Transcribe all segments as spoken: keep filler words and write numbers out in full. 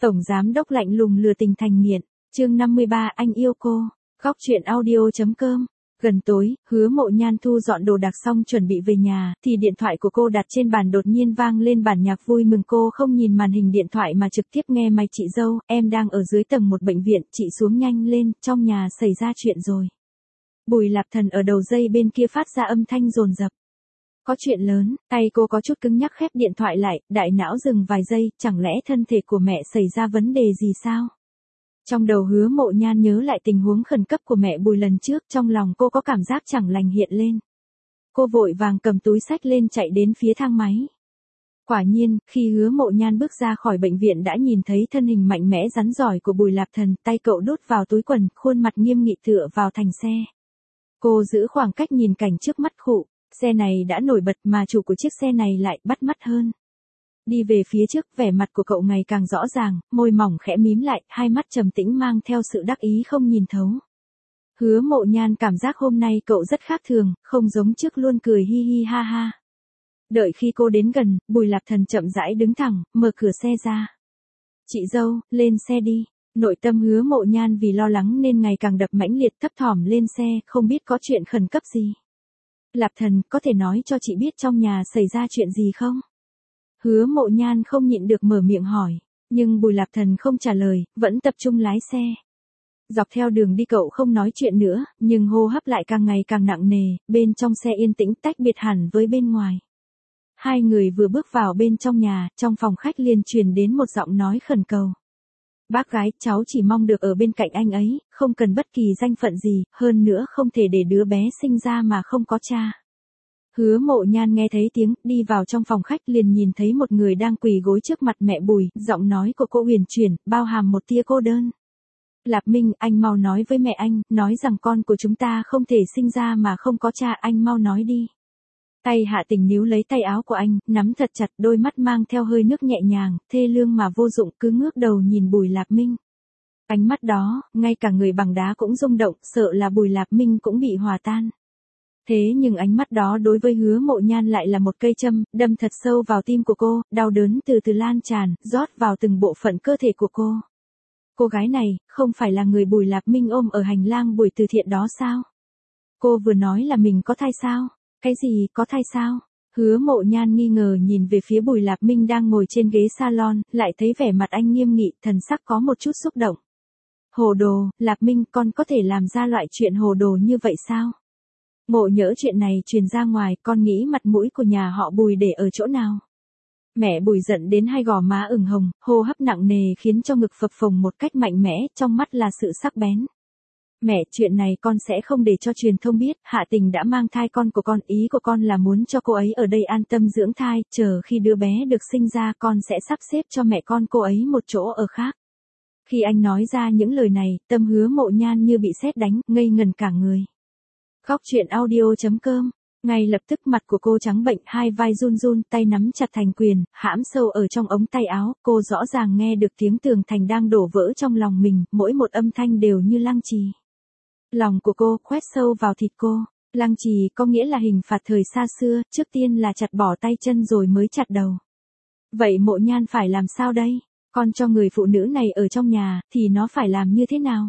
Tổng giám đốc lạnh lùng lừa tình thành nghiện. Chương năm mươi ba anh yêu cô. Góc truyện audio.com. Gần tối, Hứa Mộ Nhan thu dọn đồ đạc xong chuẩn bị về nhà, thì điện thoại của cô đặt trên bàn đột nhiên vang lên bản nhạc vui mừng. Cô không nhìn màn hình điện thoại mà trực tiếp nghe máy. Chị dâu, em đang ở dưới tầng một bệnh viện, chị xuống nhanh lên, trong nhà xảy ra chuyện rồi. Bùi Lạp Thần ở đầu dây bên kia phát ra âm thanh dồn dập. Có chuyện lớn, tay cô có chút cứng nhắc khép điện thoại lại, đại não dừng vài giây, chẳng lẽ thân thể của mẹ xảy ra vấn đề gì sao? Trong đầu Hứa Mộ Nhan nhớ lại tình huống khẩn cấp của mẹ Bùi lần trước, trong lòng cô có cảm giác chẳng lành hiện lên. Cô vội vàng cầm túi xách lên chạy đến phía thang máy. Quả nhiên, khi Hứa Mộ Nhan bước ra khỏi bệnh viện đã nhìn thấy thân hình mạnh mẽ rắn giỏi của Bùi Lạp Thần, tay cậu đút vào túi quần, khuôn mặt nghiêm nghị tựa vào thành xe. Cô giữ khoảng cách nhìn cảnh trước mắt khụ, xe này đã nổi bật mà chủ của chiếc xe này lại bắt mắt hơn. Đi về phía trước, vẻ mặt của cậu ngày càng rõ ràng, môi mỏng khẽ mím lại, hai mắt trầm tĩnh mang theo sự đắc ý không nhìn thấu. Hứa Mộ Nhan cảm giác hôm nay cậu rất khác thường, không giống trước luôn cười hi hi ha ha. Đợi khi cô đến gần, Bùi Lạp Thần chậm rãi đứng thẳng, mở cửa xe ra. Chị dâu, lên xe đi. Nội tâm Hứa Mộ Nhan vì lo lắng nên ngày càng đập mãnh liệt, thấp thỏm lên xe, không biết có chuyện khẩn cấp gì. Lạp Thần, có thể nói cho chị biết trong nhà xảy ra chuyện gì không? Hứa Mộ Nhan không nhịn được mở miệng hỏi, nhưng Bùi Lạp Thần không trả lời, vẫn tập trung lái xe. Dọc theo đường đi cậu không nói chuyện nữa, nhưng hô hấp lại càng ngày càng nặng nề, bên trong xe yên tĩnh tách biệt hẳn với bên ngoài. Hai người vừa bước vào bên trong nhà, trong phòng khách liền truyền đến một giọng nói khẩn cầu. Bác gái, cháu chỉ mong được ở bên cạnh anh ấy, không cần bất kỳ danh phận gì, hơn nữa không thể để đứa bé sinh ra mà không có cha. Hứa Mộ Nhan nghe thấy tiếng, đi vào trong phòng khách liền nhìn thấy một người đang quỳ gối trước mặt mẹ Bùi, giọng nói của cô huyền chuyển, bao hàm một tia cô đơn. Lạp Minh, anh mau nói với mẹ anh, nói rằng con của chúng ta không thể sinh ra mà không có cha, anh mau nói đi. Tay Hạ Tình níu lấy tay áo của anh, nắm thật chặt, đôi mắt mang theo hơi nước nhẹ nhàng, thê lương mà vô dụng, cứ ngước đầu nhìn Bùi Lạp Minh. Ánh mắt đó, ngay cả người bằng đá cũng rung động, sợ là Bùi Lạp Minh cũng bị hòa tan. Thế nhưng ánh mắt đó đối với Hứa Mộ Nhan lại là một cây châm, đâm thật sâu vào tim của cô, đau đớn từ từ lan tràn, rót vào từng bộ phận cơ thể của cô. Cô gái này, không phải là người Bùi Lạp Minh ôm ở hành lang buổi từ thiện đó sao? Cô vừa nói là mình có thai sao? Cái gì, có thai sao? Hứa Mộ Nhan nghi ngờ nhìn về phía Bùi Lạp Minh đang ngồi trên ghế salon, lại thấy vẻ mặt anh nghiêm nghị, thần sắc có một chút xúc động. Hồ đồ, Lạp Minh, con có thể làm ra loại chuyện hồ đồ như vậy sao? Ngộ nhỡ chuyện này truyền ra ngoài, con nghĩ mặt mũi của nhà họ Bùi để ở chỗ nào? Mẹ Bùi giận đến hai gò má ửng hồng, hô hấp nặng nề khiến cho ngực phập phồng một cách mạnh mẽ, trong mắt là sự sắc bén. Mẹ, chuyện này con sẽ không để cho truyền thông biết, Hạ Tình đã mang thai con của con, ý của con là muốn cho cô ấy ở đây an tâm dưỡng thai, chờ khi đứa bé được sinh ra con sẽ sắp xếp cho mẹ con cô ấy một chỗ ở khác. Khi anh nói ra những lời này, tâm Hứa Mộ Nhan như bị sét đánh, ngây ngần cả người. Góc truyện audio.com. Ngay lập tức mặt của cô trắng bệnh, hai vai run run, tay nắm chặt thành quyền, hãm sâu ở trong ống tay áo, cô rõ ràng nghe được tiếng tường thành đang đổ vỡ trong lòng mình, mỗi một âm thanh đều như lăng trì. Lòng của cô khoét sâu vào thịt cô, lăng trì có nghĩa là hình phạt thời xa xưa, trước tiên là chặt bỏ tay chân rồi mới chặt đầu. Vậy Mộ Nhan phải làm sao đây? Con cho người phụ nữ này ở trong nhà, thì nó phải làm như thế nào?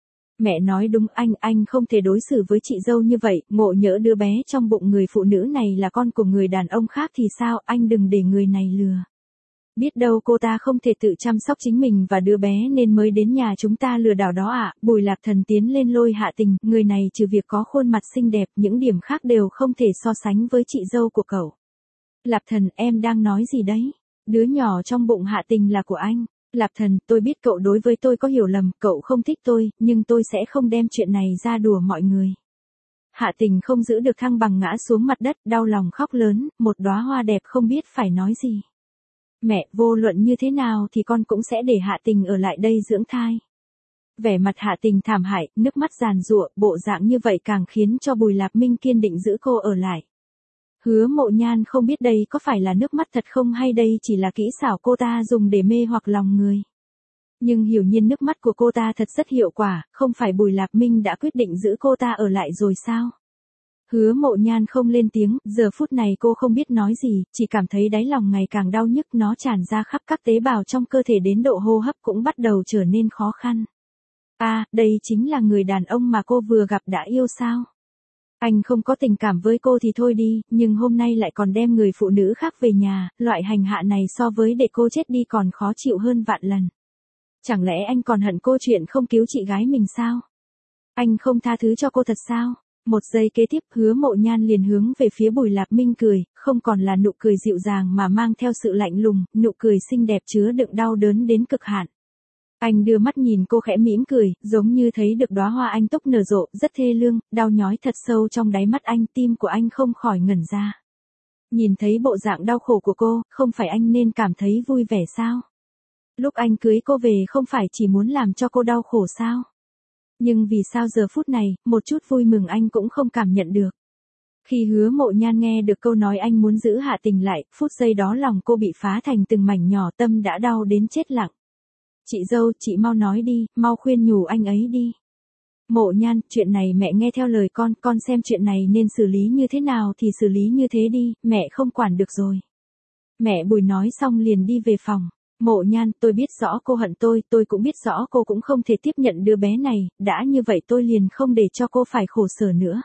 Mẹ nói đúng, anh, anh không thể đối xử với chị dâu như vậy, ngộ nhỡ đứa bé trong bụng người phụ nữ này là con của người đàn ông khác thì sao, anh đừng để người này lừa. Biết đâu cô ta không thể tự chăm sóc chính mình và đứa bé nên mới đến nhà chúng ta lừa đảo đó ạ. À. Bùi Lạp Thần tiến lên lôi Hạ Tình, người này trừ việc có khuôn mặt xinh đẹp, những điểm khác đều không thể so sánh với chị dâu của cậu. Lạp Thần, em đang nói gì đấy? Đứa nhỏ trong bụng Hạ Tình là của anh. Lạp Thần, tôi biết cậu đối với tôi có hiểu lầm, cậu không thích tôi, nhưng tôi sẽ không đem chuyện này ra đùa mọi người. Hạ Tình không giữ được thăng bằng ngã xuống mặt đất, đau lòng khóc lớn, một đóa hoa đẹp không biết phải nói gì. Mẹ, vô luận như thế nào thì con cũng sẽ để Hạ Tình ở lại đây dưỡng thai. Vẻ mặt Hạ Tình thảm hại, nước mắt giàn giụa, bộ dạng như vậy càng khiến cho Bùi Lạp Minh kiên định giữ cô ở lại. Hứa Mộ Nhan không biết đây có phải là nước mắt thật không hay đây chỉ là kỹ xảo cô ta dùng để mê hoặc lòng người. Nhưng hiển nhiên nước mắt của cô ta thật rất hiệu quả, không phải Bùi Lạp Minh đã quyết định giữ cô ta ở lại rồi sao? Hứa Mộ Nhan không lên tiếng, giờ phút này cô không biết nói gì, chỉ cảm thấy đáy lòng ngày càng đau nhức, nó tràn ra khắp các tế bào trong cơ thể đến độ hô hấp cũng bắt đầu trở nên khó khăn. À, đây chính là người đàn ông mà cô vừa gặp đã yêu sao? Anh không có tình cảm với cô thì thôi đi, nhưng hôm nay lại còn đem người phụ nữ khác về nhà, loại hành hạ này so với để cô chết đi còn khó chịu hơn vạn lần. Chẳng lẽ anh còn hận cô chuyện không cứu chị gái mình sao? Anh không tha thứ cho cô thật sao? Một giây kế tiếp Hứa Mộ Nhan liền hướng về phía Bùi Lạp Minh cười, không còn là nụ cười dịu dàng mà mang theo sự lạnh lùng, nụ cười xinh đẹp chứa đựng đau đớn đến cực hạn. Anh đưa mắt nhìn cô khẽ mỉm cười, giống như thấy được đóa hoa anh túc nở rộ, rất thê lương, đau nhói thật sâu trong đáy mắt anh, tim của anh không khỏi ngẩn ra. Nhìn thấy bộ dạng đau khổ của cô, không phải anh nên cảm thấy vui vẻ sao? Lúc anh cưới cô về không phải chỉ muốn làm cho cô đau khổ sao? Nhưng vì sao giờ phút này, một chút vui mừng anh cũng không cảm nhận được. Khi Hứa Mộ Nhan nghe được câu nói anh muốn giữ Hạ Tình lại, phút giây đó lòng cô bị phá thành từng mảnh nhỏ, tâm đã đau đến chết lặng. Chị dâu, chị mau nói đi, mau khuyên nhủ anh ấy đi. Mộ Nhan, chuyện này mẹ nghe theo lời con, con xem chuyện này nên xử lý như thế nào thì xử lý như thế đi, mẹ không quản được rồi. Mẹ Bùi nói xong liền đi về phòng. Mộ Nhan, tôi biết rõ cô hận tôi, tôi cũng biết rõ cô cũng không thể tiếp nhận đứa bé này, đã như vậy tôi liền không để cho cô phải khổ sở nữa.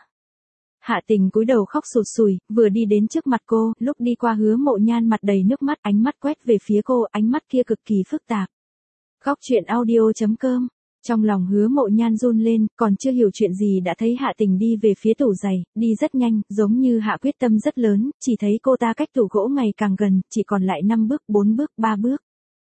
Hạ Tình cúi đầu khóc sụt sùi, vừa đi đến trước mặt cô, lúc đi qua Hứa Mộ Nhan mặt đầy nước mắt, ánh mắt quét về phía cô, ánh mắt kia cực kỳ phức tạp. Góc truyện audio chấm com. Trong lòng Hứa Mộ Nhan run lên, còn chưa hiểu chuyện gì đã thấy Hạ Tình đi về phía tủ giày, đi rất nhanh, giống như hạ quyết tâm rất lớn, chỉ thấy cô ta cách tủ gỗ ngày càng gần, chỉ còn lại năm bước, bốn bước, ba bước.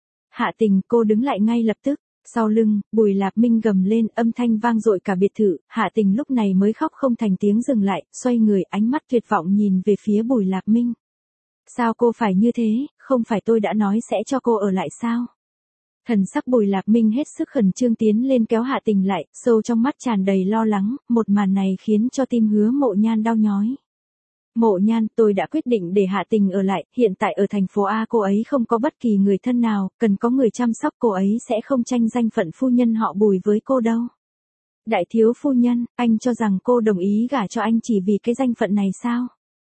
Hạ Tình, cô đứng lại ngay lập tức. Sau lưng, Bùi Lạp Minh gầm lên, âm thanh vang dội cả biệt thự, Hạ Tình lúc này mới khóc không thành tiếng dừng lại, xoay người, ánh mắt tuyệt vọng nhìn về phía Bùi Lạp Minh. Sao cô phải như thế, không phải tôi đã nói sẽ cho cô ở lại sao? Thần sắc Bùi Lạp Minh hết sức khẩn trương tiến lên kéo Hạ Tình lại, sâu trong mắt tràn đầy lo lắng, một màn này khiến cho tim Hứa Mộ Nhan đau nhói. Mộ Nhan, tôi đã quyết định để Hạ Tình ở lại, hiện tại ở thành phố A cô ấy không có bất kỳ người thân nào, cần có người chăm sóc cô ấy sẽ không tranh danh phận phu nhân họ Bùi với cô đâu. Đại thiếu phu nhân, anh cho rằng cô đồng ý gả cho anh chỉ vì cái danh phận này sao?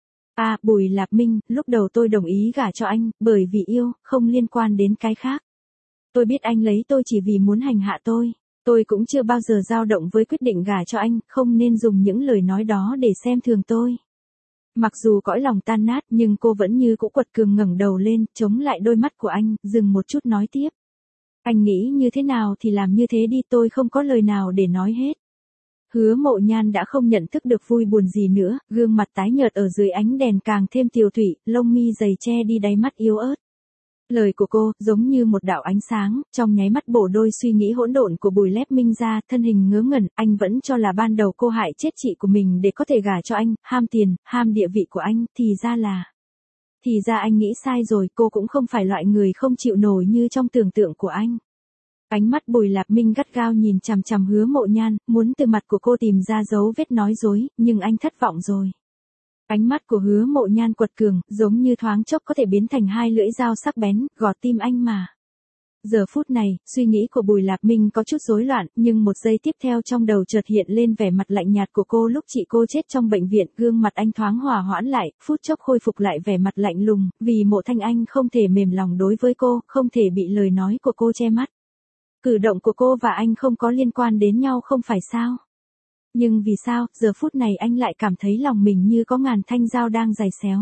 À, Bùi Lạp Minh, lúc đầu tôi đồng ý gả cho anh, bởi vì yêu, không liên quan đến cái khác. Tôi biết anh lấy tôi chỉ vì muốn hành hạ tôi. Tôi cũng chưa bao giờ dao động với quyết định gả cho anh, không nên dùng những lời nói đó để xem thường tôi. Mặc dù cõi lòng tan nát nhưng cô vẫn như cũ quật cường ngẩng đầu lên, chống lại đôi mắt của anh, dừng một chút nói tiếp. Anh nghĩ như thế nào thì làm như thế đi, tôi không có lời nào để nói hết. Hứa Mộ Nhan đã không nhận thức được vui buồn gì nữa, gương mặt tái nhợt ở dưới ánh đèn càng thêm tiều tụy, lông mi dày che đi đáy mắt yếu ớt. Lời của cô, giống như một đạo ánh sáng, trong nháy mắt bổ đôi suy nghĩ hỗn độn của Bùi Lép Minh ra, thân hình ngớ ngẩn, anh vẫn cho là ban đầu cô hại chết chị của mình để có thể gả cho anh, ham tiền, ham địa vị của anh, thì ra là... Thì ra anh nghĩ sai rồi, cô cũng không phải loại người không chịu nổi như trong tưởng tượng của anh. Ánh mắt Bùi Lạp Minh gắt gao nhìn chằm chằm Hứa Mộ Nhan, muốn từ mặt của cô tìm ra dấu vết nói dối, nhưng anh thất vọng rồi. Ánh mắt của Hứa Mộ Nhan quật cường, giống như thoáng chốc có thể biến thành hai lưỡi dao sắc bén, gọt tim anh mà. Giờ phút này, suy nghĩ của Bùi Lạp Minh có chút rối loạn, nhưng một giây tiếp theo trong đầu chợt hiện lên vẻ mặt lạnh nhạt của cô lúc chị cô chết trong bệnh viện, gương mặt anh thoáng hòa hoãn lại, phút chốc khôi phục lại vẻ mặt lạnh lùng, vì Mộ Thanh Anh không thể mềm lòng đối với cô, không thể bị lời nói của cô che mắt. Cử động của cô và anh không có liên quan đến nhau không phải sao? Nhưng vì sao, giờ phút này anh lại cảm thấy lòng mình như có ngàn thanh dao đang giày xéo.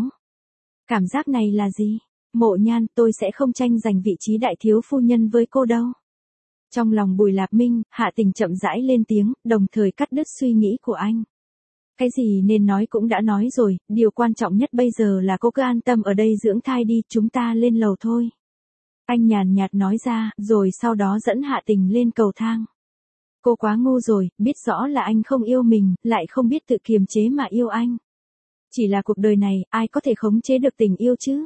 Cảm giác này là gì? Mộ Nhan, tôi sẽ không tranh giành vị trí đại thiếu phu nhân với cô đâu. Trong lòng Bùi Lạp Minh, Hạ Tình chậm rãi lên tiếng, đồng thời cắt đứt suy nghĩ của anh. Cái gì nên nói cũng đã nói rồi, điều quan trọng nhất bây giờ là cô cứ an tâm ở đây dưỡng thai đi, chúng ta lên lầu thôi. Anh nhàn nhạt nói ra, rồi sau đó dẫn Hạ Tình lên cầu thang. Cô quá ngu rồi, biết rõ là anh không yêu mình, lại không biết tự kiềm chế mà yêu anh. Chỉ là cuộc đời này, ai có thể khống chế được tình yêu chứ?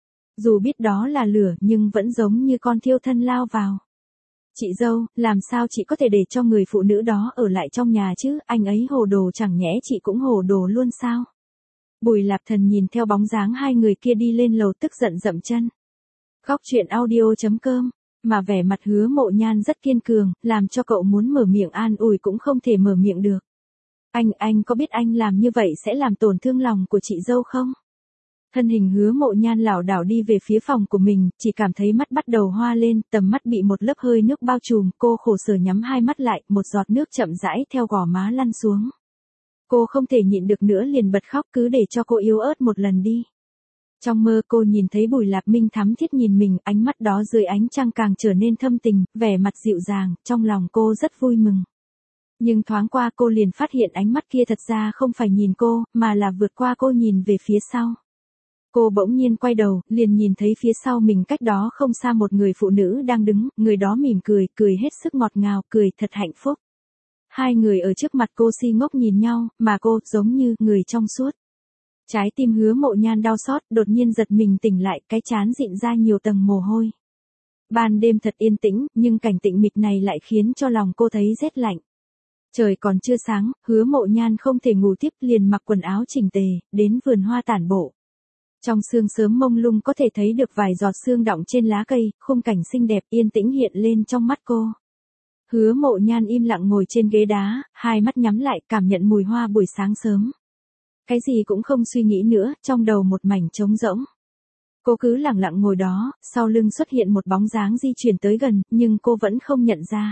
Dù biết đó là lửa nhưng vẫn giống như con thiêu thân lao vào. Chị dâu, làm sao chị có thể để cho người phụ nữ đó ở lại trong nhà chứ, anh ấy hồ đồ chẳng nhẽ chị cũng hồ đồ luôn sao? Bùi Lạp Thần nhìn theo bóng dáng hai người kia đi lên lầu tức giận dậm chân. Góc truyện audio chấm com. Mà vẻ mặt Hứa Mộ Nhan rất kiên cường, làm cho cậu muốn mở miệng an ủi cũng không thể mở miệng được. Anh, anh có biết anh làm như vậy sẽ làm tổn thương lòng của chị dâu không? Thân hình Hứa Mộ Nhan lảo đảo đi về phía phòng của mình, chỉ cảm thấy mắt bắt đầu hoa lên, tầm mắt bị một lớp hơi nước bao trùm, cô khổ sở nhắm hai mắt lại, một giọt nước chậm rãi theo gò má lăn xuống. Cô không thể nhịn được nữa liền bật khóc, cứ để cho cô yếu ớt một lần đi. Trong mơ cô nhìn thấy Bùi Lạp Minh thắm thiết nhìn mình, ánh mắt đó dưới ánh trăng càng trở nên thâm tình, vẻ mặt dịu dàng, trong lòng cô rất vui mừng. Nhưng thoáng qua cô liền phát hiện ánh mắt kia thật ra không phải nhìn cô, mà là vượt qua cô nhìn về phía sau. Cô bỗng nhiên quay đầu, liền nhìn thấy phía sau mình cách đó không xa một người phụ nữ đang đứng, người đó mỉm cười, cười hết sức ngọt ngào, cười thật hạnh phúc. Hai người ở trước mặt cô si ngốc nhìn nhau, mà cô giống như người trong suốt. Trái tim Hứa Mộ Nhan đau xót, đột nhiên giật mình tỉnh lại, cái trán dịn ra nhiều tầng mồ hôi. Ban đêm thật yên tĩnh, nhưng cảnh tĩnh mịch này lại khiến cho lòng cô thấy rét lạnh. Trời còn chưa sáng, Hứa Mộ Nhan không thể ngủ tiếp, liền mặc quần áo chỉnh tề, đến vườn hoa tản bộ. Trong sương sớm mông lung có thể thấy được vài giọt sương đọng trên lá cây, khung cảnh xinh đẹp yên tĩnh hiện lên trong mắt cô. Hứa Mộ Nhan im lặng ngồi trên ghế đá, hai mắt nhắm lại, cảm nhận mùi hoa buổi sáng sớm. Cái gì cũng không suy nghĩ nữa, trong đầu một mảnh trống rỗng. Cô cứ lặng lặng ngồi đó, sau lưng xuất hiện một bóng dáng di chuyển tới gần, nhưng cô vẫn không nhận ra.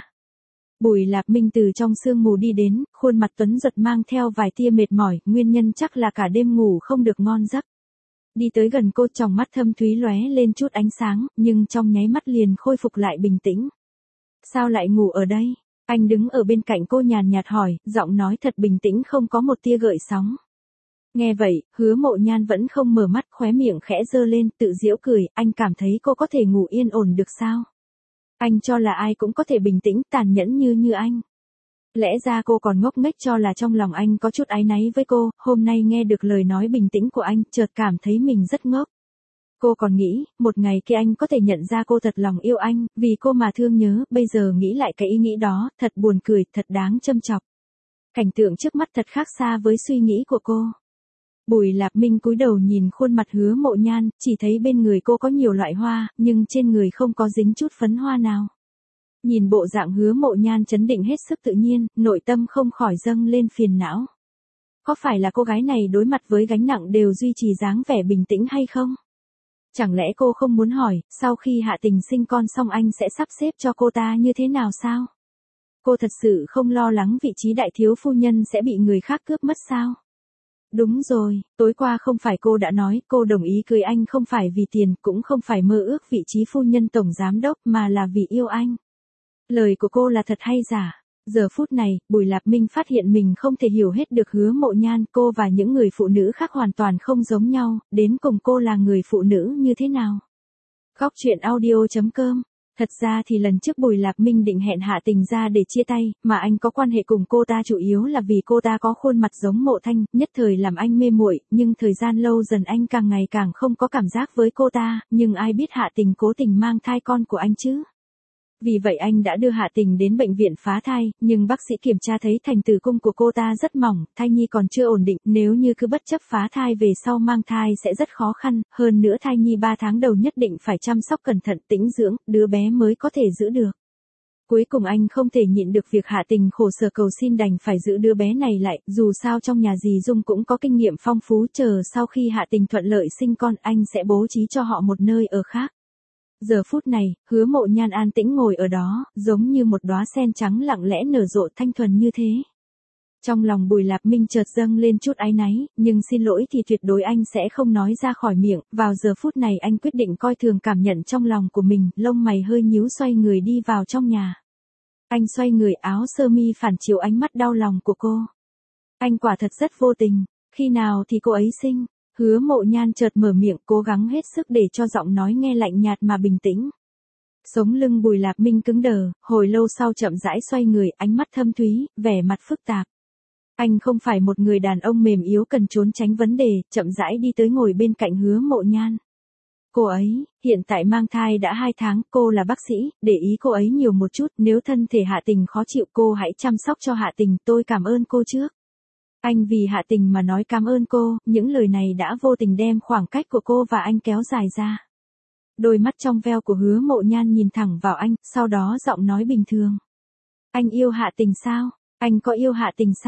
Bùi Lạp Minh từ trong sương mù đi đến, khuôn mặt tuấn giật mang theo vài tia mệt mỏi, nguyên nhân chắc là cả đêm ngủ không được ngon giấc. Đi tới gần cô, tròng mắt thâm thúy lóe lên chút ánh sáng, nhưng trong nháy mắt liền khôi phục lại bình tĩnh. Sao lại ngủ ở đây? Anh đứng ở bên cạnh cô nhàn nhạt hỏi, giọng nói thật bình tĩnh không có một tia gợn sóng. Nghe vậy, Hứa Mộ Nhan vẫn không mở mắt, khóe miệng khẽ giơ lên, tự giễu cười, anh cảm thấy cô có thể ngủ yên ổn được sao? Anh cho là ai cũng có thể bình tĩnh, tàn nhẫn như như anh. Lẽ ra cô còn ngốc nghếch cho là trong lòng anh có chút áy náy với cô, hôm nay nghe được lời nói bình tĩnh của anh, chợt cảm thấy mình rất ngốc. Cô còn nghĩ, một ngày kia anh có thể nhận ra cô thật lòng yêu anh, vì cô mà thương nhớ, bây giờ nghĩ lại cái ý nghĩ đó, thật buồn cười, thật đáng châm chọc. Cảnh tượng trước mắt thật khác xa với suy nghĩ của cô. Bùi Lạp Minh cúi đầu nhìn khuôn mặt Hứa Mộ Nhan, chỉ thấy bên người cô có nhiều loại hoa, nhưng trên người không có dính chút phấn hoa nào. Nhìn bộ dạng Hứa Mộ Nhan trấn định hết sức tự nhiên, nội tâm không khỏi dâng lên phiền não. Có phải là cô gái này đối mặt với gánh nặng đều duy trì dáng vẻ bình tĩnh hay không? Chẳng lẽ cô không muốn hỏi, sau khi Hạ Tình sinh con xong anh sẽ sắp xếp cho cô ta như thế nào sao? Cô thật sự không lo lắng vị trí đại thiếu phu nhân sẽ bị người khác cướp mất sao? Đúng rồi, tối qua không phải cô đã nói cô đồng ý cưới anh không phải vì tiền, cũng không phải mơ ước vị trí phu nhân tổng giám đốc mà là vì yêu anh. Lời của cô là thật hay giả? Giờ phút này, Bùi Lạp Minh phát hiện mình không thể hiểu hết được Hứa Mộ Nhan, cô và những người phụ nữ khác hoàn toàn không giống nhau, đến cùng cô là người phụ nữ như thế nào? Góc truyện audio chấm com. Thật ra thì lần trước Bùi Lạp Minh định hẹn Hạ Tình ra để chia tay, mà anh có quan hệ cùng cô ta chủ yếu là vì cô ta có khuôn mặt giống Mộ Thanh, nhất thời làm anh mê muội, nhưng thời gian lâu dần anh càng ngày càng không có cảm giác với cô ta, nhưng ai biết Hạ Tình cố tình mang thai con của anh chứ? Vì vậy anh đã đưa Hạ Tình đến bệnh viện phá thai, nhưng bác sĩ kiểm tra thấy thành tử cung của cô ta rất mỏng, thai nhi còn chưa ổn định, nếu như cứ bất chấp phá thai về sau mang thai sẽ rất khó khăn, hơn nữa thai nhi ba tháng đầu nhất định phải chăm sóc cẩn thận tĩnh dưỡng, đứa bé mới có thể giữ được. Cuối cùng anh không thể nhịn được việc Hạ Tình khổ sở cầu xin đành phải giữ đứa bé này lại, dù sao trong nhà dì Dung cũng có kinh nghiệm phong phú, chờ sau khi Hạ Tình thuận lợi sinh con anh sẽ bố trí cho họ một nơi ở khác. Giờ phút này, Hứa Mộ Nhan an tĩnh ngồi ở đó, giống như một đóa sen trắng lặng lẽ nở rộ thanh thuần như thế. Trong lòng Bùi Lạp Minh chợt dâng lên chút áy náy, nhưng xin lỗi thì tuyệt đối anh sẽ không nói ra khỏi miệng, vào giờ phút này anh quyết định coi thường cảm nhận trong lòng của mình, lông mày hơi nhíu xoay người đi vào trong nhà. Anh xoay người áo sơ mi phản chiếu ánh mắt đau lòng của cô. Anh quả thật rất vô tình, khi nào thì cô ấy sinh? Hứa Mộ Nhan chợt mở miệng, cố gắng hết sức để cho giọng nói nghe lạnh nhạt mà bình tĩnh. Sống lưng Bùi Lạp Minh cứng đờ, hồi lâu sau chậm rãi xoay người, ánh mắt thâm thúy, vẻ mặt phức tạp. Anh không phải một người đàn ông mềm yếu cần trốn tránh vấn đề, chậm rãi đi tới ngồi bên cạnh Hứa Mộ Nhan. Cô ấy, hiện tại mang thai đã hai tháng, cô là bác sĩ, để ý cô ấy nhiều một chút, nếu thân thể Hạ Tình khó chịu cô hãy chăm sóc cho Hạ Tình, tôi cảm ơn cô trước. Anh vì Hạ Tình mà nói cảm ơn cô, những lời này đã vô tình đem khoảng cách của cô và anh kéo dài ra. Đôi mắt trong veo của Hứa Mộ Nhan nhìn thẳng vào anh, sau đó giọng nói bình thường. Anh yêu Hạ Tình sao? Anh có yêu Hạ Tình sao?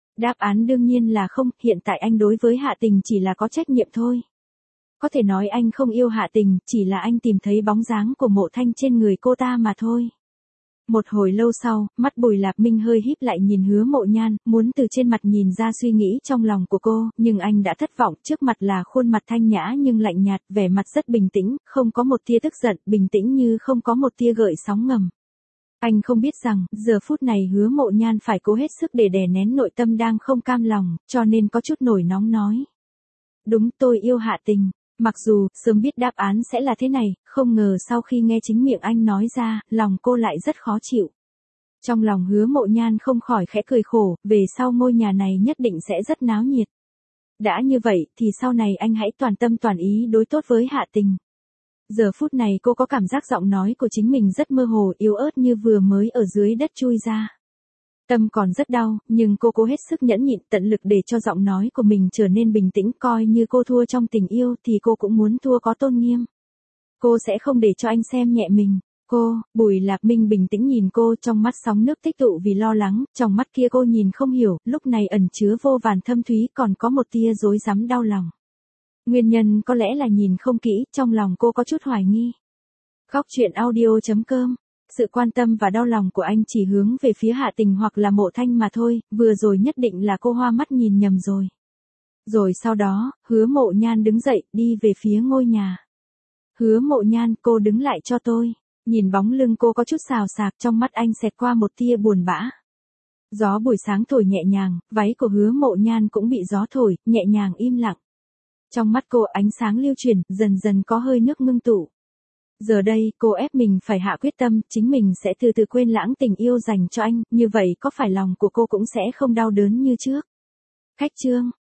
Đáp án đương nhiên là không, hiện tại anh đối với Hạ Tình chỉ là có trách nhiệm thôi. Có thể nói anh không yêu Hạ Tình, chỉ là anh tìm thấy bóng dáng của Mộ Thanh trên người cô ta mà thôi. Một hồi lâu sau, mắt Bùi Lạp Minh hơi híp lại nhìn Hứa Mộ Nhan, muốn từ trên mặt nhìn ra suy nghĩ trong lòng của cô, nhưng anh đã thất vọng, trước mặt là khuôn mặt thanh nhã nhưng lạnh nhạt, vẻ mặt rất bình tĩnh, không có một tia tức giận, bình tĩnh như không có một tia gợn sóng ngầm. Anh không biết rằng, giờ phút này Hứa Mộ Nhan phải cố hết sức để đè nén nội tâm đang không cam lòng, cho nên có chút nổi nóng nói. Đúng, tôi yêu Hạ Tình. Mặc dù, sớm biết đáp án sẽ là thế này, không ngờ sau khi nghe chính miệng anh nói ra, lòng cô lại rất khó chịu. Trong lòng Hứa Mộ Nhan không khỏi khẽ cười khổ, về sau ngôi nhà này nhất định sẽ rất náo nhiệt. Đã như vậy, thì sau này anh hãy toàn tâm toàn ý đối tốt với Hạ Tình. Giờ phút này cô có cảm giác giọng nói của chính mình rất mơ hồ, yếu ớt như vừa mới ở dưới đất chui ra. Tâm còn rất đau, nhưng cô cố hết sức nhẫn nhịn, tận lực để cho giọng nói của mình trở nên bình tĩnh, coi như cô thua trong tình yêu thì cô cũng muốn thua có tôn nghiêm. Cô sẽ không để cho anh xem nhẹ mình. Cô, Bùi Lạp Minh bình tĩnh nhìn cô, trong mắt sóng nước tích tụ vì lo lắng, trong mắt kia cô nhìn không hiểu, lúc này ẩn chứa vô vàn thâm thúy, còn có một tia rối rắm đau lòng. Nguyên nhân có lẽ là nhìn không kỹ, trong lòng cô có chút hoài nghi. Khóc chuyện audio chấm com. Sự quan tâm và đau lòng của anh chỉ hướng về phía Hạ Tình hoặc là Mộ Thanh mà thôi, vừa rồi nhất định là cô hoa mắt nhìn nhầm rồi. Rồi sau đó, Hứa Mộ Nhan đứng dậy, đi về phía ngôi nhà. Hứa Mộ Nhan, cô đứng lại cho tôi. Nhìn bóng lưng cô có chút xào xạc, trong mắt anh xẹt qua một tia buồn bã. Gió buổi sáng thổi nhẹ nhàng, váy của Hứa Mộ Nhan cũng bị gió thổi, nhẹ nhàng im lặng. Trong mắt cô ánh sáng lưu chuyển, dần dần có hơi nước ngưng tụ. Giờ đây, cô ép mình phải hạ quyết tâm, chính mình sẽ từ từ quên lãng tình yêu dành cho anh, như vậy có phải lòng của cô cũng sẽ không đau đớn như trước. Khách chương.